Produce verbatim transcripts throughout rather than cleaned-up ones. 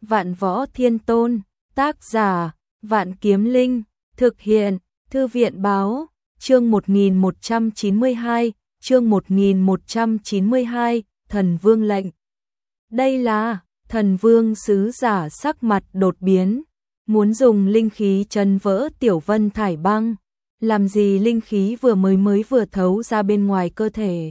Vạn Võ Thiên Tôn, tác giả, Vạn Kiếm Linh, thực hiện, Thư viện Báo, chương một nghìn một trăm chín mươi hai, chương một nghìn một trăm chín mươi hai, Thần Vương lệnh. Đây là, Thần Vương sứ giả sắc mặt đột biến, muốn dùng linh khí chấn vỡ Tiểu Vân Thải băng, làm gì linh khí vừa mới mới vừa thấu ra bên ngoài cơ thể.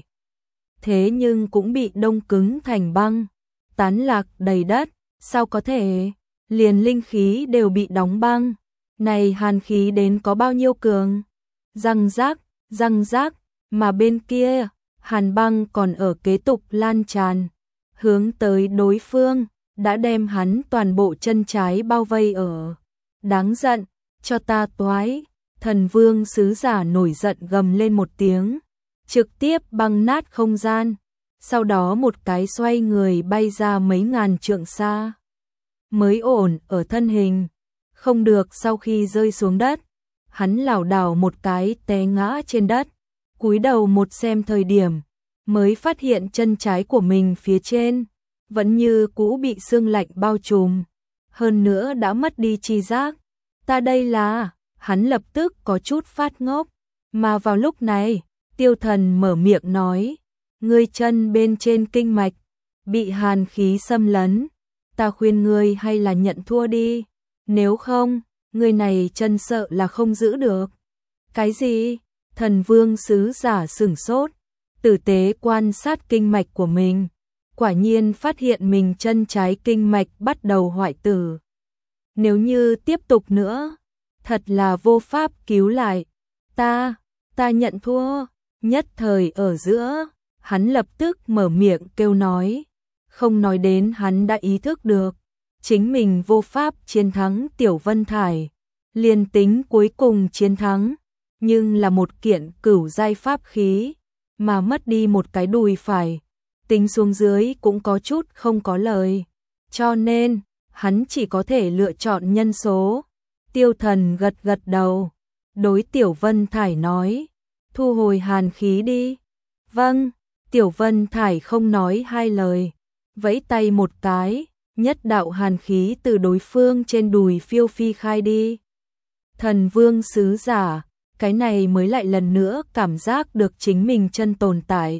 Thế nhưng cũng bị đông cứng thành băng, tán lạc đầy đất, sao có thể, liền linh khí đều bị đóng băng, này hàn khí đến có bao nhiêu cường. Răng rác, răng rác, mà bên kia, hàn băng còn ở kế tục lan tràn, hướng tới đối phương, đã đem hắn toàn bộ chân trái bao vây ở. Đáng giận, cho ta toái, Thần Vương sứ giả nổi giận gầm lên một tiếng, trực tiếp băng nát không gian, sau đó một cái xoay người bay ra mấy ngàn trượng xa. Mới ổn ở thân hình, không được sau khi rơi xuống đất, hắn lảo đảo một cái té ngã trên đất, cúi đầu một xem thời điểm, mới phát hiện chân trái của mình phía trên, vẫn như cũ bị sương lạnh bao trùm, hơn nữa đã mất đi tri giác. Ta đây là, hắn lập tức có chút phát ngốc, mà vào lúc này, Tiêu Thần mở miệng nói, ngươi chân bên trên kinh mạch, bị hàn khí xâm lấn, ta khuyên ngươi hay là nhận thua đi, nếu không, ngươi này chân sợ là không giữ được. Cái gì? Thần Vương sứ giả sửng sốt, tử tế quan sát kinh mạch của mình, quả nhiên phát hiện mình chân trái kinh mạch bắt đầu hoại tử. Nếu như tiếp tục nữa, thật là vô pháp cứu lại. Ta, ta nhận thua. Nhất thời ở giữa, hắn lập tức mở miệng kêu nói, không nói đến hắn đã ý thức được, chính mình vô pháp chiến thắng Tiểu Vân Thải, liền tính cuối cùng chiến thắng, nhưng là một kiện cửu giai pháp khí, mà mất đi một cái đùi phải, tính xuống dưới cũng có chút không có lời, cho nên, hắn chỉ có thể lựa chọn nhân số. Tiêu Thần gật gật đầu, đối Tiểu Vân Thải nói, thu hồi hàn khí đi. Vâng, Tiểu Vân Thải không nói hai lời, vẫy tay một cái, nhất đạo hàn khí từ đối phương trên đùi phiêu phi khai đi. Thần Vương sứ giả, cái này mới lại lần nữa cảm giác được chính mình chân tồn tại.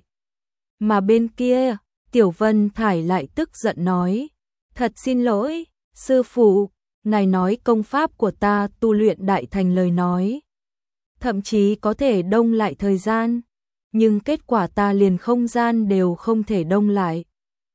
Mà bên kia, Tiểu Vân Thải lại tức giận nói, thật xin lỗi, sư phụ, ngài nói công pháp của ta tu luyện đại thành lời nói, thậm chí có thể đông lại thời gian, nhưng kết quả ta liền không gian đều không thể đông lại.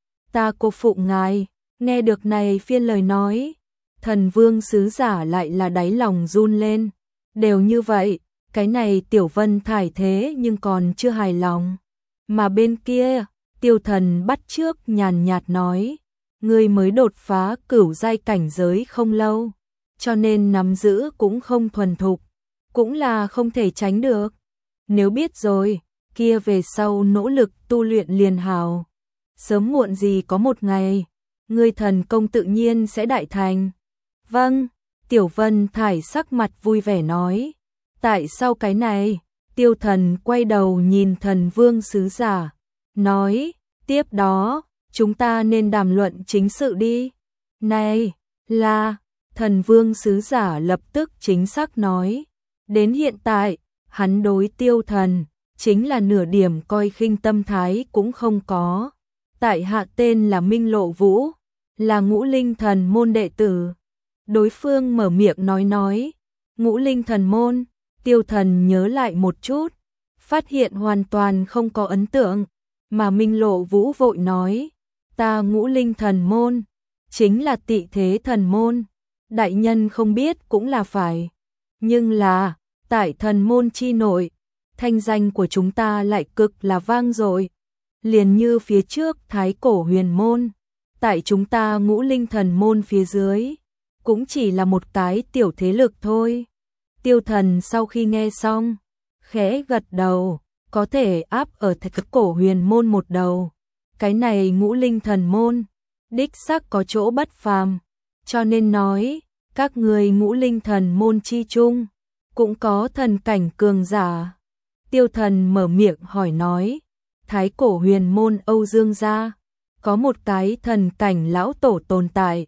Ta cô phụ ngài, nghe được này phiên lời nói, Thần Vương sứ giả lại là đáy lòng run lên, đều như vậy, cái này Tiểu Vân Thải thế nhưng còn chưa hài lòng. Mà bên kia, Tiêu Thần bắt trước nhàn nhạt nói, ngươi mới đột phá cửu giai cảnh giới không lâu, cho nên nắm giữ cũng không thuần thục, cũng là không thể tránh được. Nếu biết rồi, kia về sau nỗ lực tu luyện liền hào. Sớm muộn gì có một ngày, ngươi thần công tự nhiên sẽ đại thành. Vâng, Tiểu Vân Thải sắc mặt vui vẻ nói. Tại sao cái này? Tiêu Thần quay đầu nhìn Thần Vương sứ giả, nói, tiếp đó, chúng ta nên đàm luận chính sự đi. Này, là, Thần Vương sứ giả lập tức chính xác nói. Đến hiện tại, hắn đối Tiêu Thần, chính là nửa điểm coi khinh tâm thái cũng không có. Tại hạ tên là Minh Lộ Vũ, là Ngũ Linh Thần môn đệ tử. Đối phương mở miệng nói nói, Ngũ Linh Thần môn, Tiêu Thần nhớ lại một chút, phát hiện hoàn toàn không có ấn tượng, mà Minh Lộ Vũ vội nói, ta Ngũ Linh Thần môn, chính là Tị Thế Thần môn, đại nhân không biết cũng là phải, nhưng là, tại thần môn chi nội, thanh danh của chúng ta lại cực là vang dội, liền như phía trước Thái Cổ Huyền môn, tại chúng ta Ngũ Linh Thần môn phía dưới, cũng chỉ là một cái tiểu thế lực thôi. Tiêu Thần sau khi nghe xong, khẽ gật đầu, có thể áp ở Thái Cổ Huyền môn một đầu. Cái này Ngũ Linh Thần môn, đích xác có chỗ bất phàm, cho nên nói, các người Ngũ Linh Thần môn chi chung, cũng có thần cảnh cường giả. Tiêu Thần mở miệng hỏi nói, Thái Cổ Huyền môn Âu Dương gia, có một cái thần cảnh lão tổ tồn tại,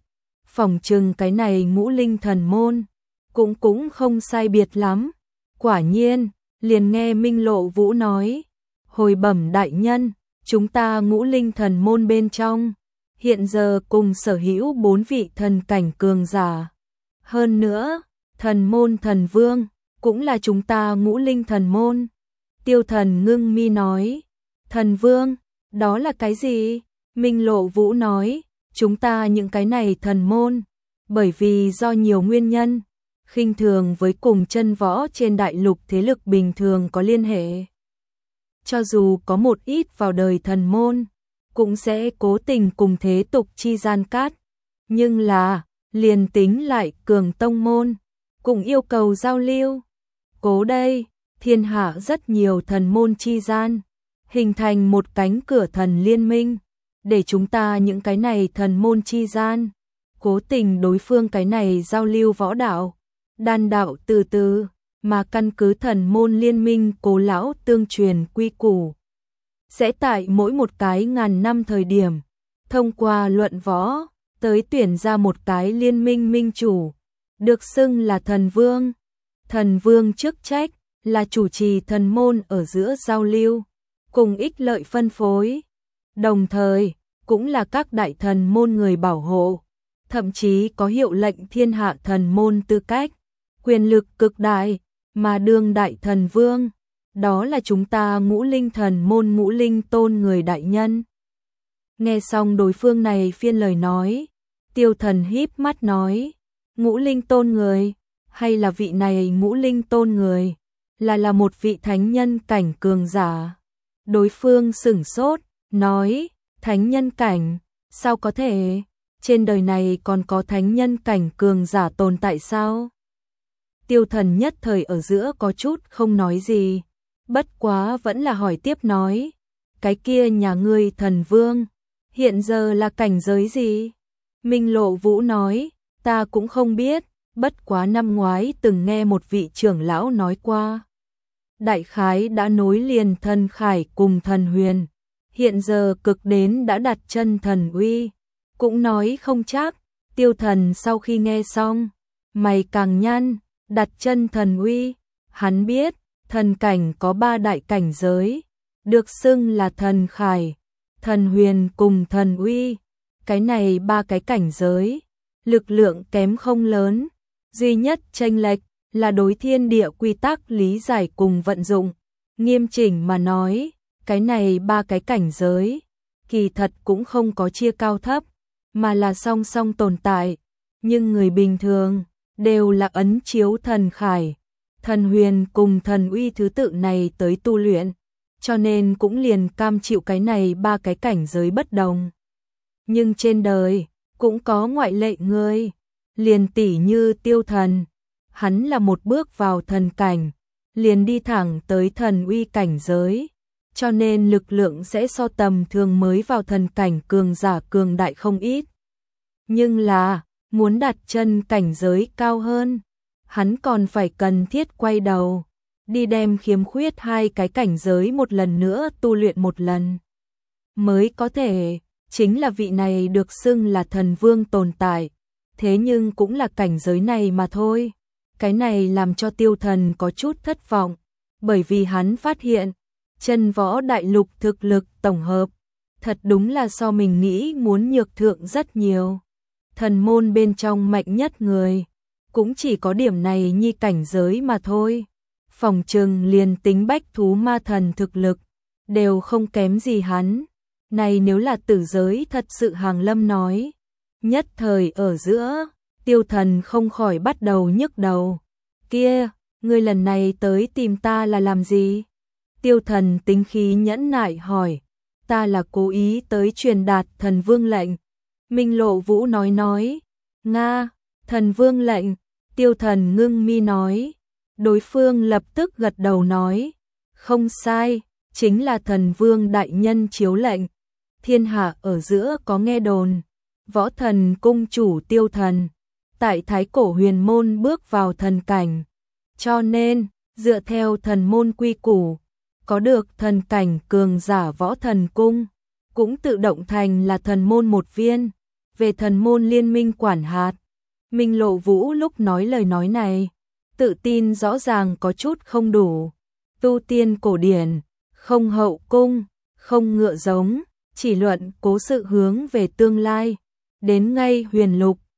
phỏng chừng cái này ngũ linh thần môn, cũng cũng không sai biệt lắm. Quả nhiên, liền nghe Minh Lộ Vũ nói, hồi bẩm đại nhân, chúng ta ngũ linh thần môn bên trong, hiện giờ cùng sở hữu bốn vị thần cảnh cường giả. Hơn nữa, thần môn thần vương, cũng là chúng ta ngũ linh thần môn. Tiêu Thần ngưng mi nói, thần vương, đó là cái gì? Minh Lộ Vũ nói, chúng ta những cái này thần môn, bởi vì do nhiều nguyên nhân, khinh thường với cùng chân võ trên đại lục thế lực bình thường có liên hệ. Cho dù có một ít vào đời thần môn, cũng sẽ cố tình cùng thế tục chi gian cát. Nhưng là, liền tính lại cường tông môn, cũng yêu cầu giao lưu. Cố đây, thiên hạ rất nhiều thần môn chi gian, hình thành một cánh cửa thần liên minh, để chúng ta những cái này thần môn chi gian, cố tình đối phương cái này giao lưu võ đạo, đan đạo từ từ, mà căn cứ thần môn liên minh cố lão tương truyền quy củ. Sẽ tại mỗi một cái ngàn năm thời điểm, thông qua luận võ, tới tuyển ra một cái liên minh minh chủ, được xưng là thần vương. Thần vương chức trách là chủ trì thần môn ở giữa giao lưu, cùng ích lợi phân phối, đồng thời cũng là các đại thần môn người bảo hộ, thậm chí có hiệu lệnh thiên hạ thần môn tư cách, quyền lực cực đại, mà đương đại thần vương, đó là chúng ta ngũ linh thần môn ngũ linh tôn người đại nhân. Nghe xong đối phương này phiên lời nói, Tiêu Thần híp mắt nói, ngũ linh tôn người, hay là vị này ngũ linh tôn người, là là một vị thánh nhân cảnh cường giả. Đối phương sửng sốt, nói, thánh nhân cảnh, sao có thể, trên đời này còn có thánh nhân cảnh cường giả tồn tại sao? Tiêu Thần nhất thời ở giữa có chút không nói gì, bất quá vẫn là hỏi tiếp nói, cái kia nhà ngươi thần vương, hiện giờ là cảnh giới gì? Minh Lộ Vũ nói, ta cũng không biết, bất quá năm ngoái từng nghe một vị trưởng lão nói qua. Đại khái đã nối liền thần khải cùng thần huyền, hiện giờ cực đến đã đặt chân thần uy, cũng nói không chắc. Tiêu Thần sau khi nghe xong, mày càng nhăn, đặt chân thần uy, hắn biết, thần cảnh có ba đại cảnh giới, được xưng là thần khải, thần huyền cùng thần uy. Cái này ba cái cảnh giới, lực lượng kém không lớn, duy nhất chênh lệch là đối thiên địa quy tắc lý giải cùng vận dụng. Nghiêm chỉnh mà nói, cái này ba cái cảnh giới, kỳ thật cũng không có chia cao thấp, mà là song song tồn tại, nhưng người bình thường đều là ấn chiếu thần khải, thần huyền cùng thần uy thứ tự này tới tu luyện, cho nên cũng liền cam chịu cái này ba cái cảnh giới bất đồng. Nhưng trên đời cũng có ngoại lệ người, liền tỷ như Tiêu Thần, hắn là một bước vào thần cảnh, liền đi thẳng tới thần uy cảnh giới, cho nên lực lượng sẽ so tầm thường mới vào thần cảnh cường giả cường đại không ít. Nhưng là, muốn đặt chân cảnh giới cao hơn, hắn còn phải cần thiết quay đầu, đi đem khiếm khuyết hai cái cảnh giới một lần nữa tu luyện một lần. Mới có thể, chính là vị này được xưng là thần vương tồn tại, thế nhưng cũng là cảnh giới này mà thôi. Cái này làm cho Tiêu Thần có chút thất vọng, bởi vì hắn phát hiện, chân võ đại lục thực lực tổng hợp, thật đúng là so mình nghĩ muốn nhược thượng rất nhiều. Thần môn bên trong mạnh nhất người, cũng chỉ có điểm này nhi cảnh giới mà thôi. Phỏng chừng liền tính bách thú ma thần thực lực, đều không kém gì hắn. Này nếu là tử giới thật sự hàng lâm nói, nhất thời ở giữa, Tiêu Thần không khỏi bắt đầu nhức đầu. Kia, ngươi lần này tới tìm ta là làm gì? Tiêu Thần tính khí nhẫn nại hỏi, ta là cố ý tới truyền đạt thần vương lệnh. Minh Lộ Vũ nói nói, Nga, thần vương lệnh. Tiêu Thần ngưng mi nói, đối phương lập tức gật đầu nói, không sai, chính là thần vương đại nhân chiếu lệnh. Thiên hạ ở giữa có nghe đồn, võ thần cung chủ Tiêu Thần, tại Thái Cổ Huyền Môn bước vào thần cảnh, cho nên, dựa theo thần môn quy củ, có được thần cảnh cường giả võ thần cung, cũng tự động thành là thần môn một viên. về thần môn liên minh quản hạt. Minh Lộ Vũ lúc nói lời nói này, tự tin rõ ràng có chút không đủ. Tu tiên cổ điển, không hậu cung, không ngựa giống, chỉ luận cố sự hướng về tương lai. Đến ngay huyền lục,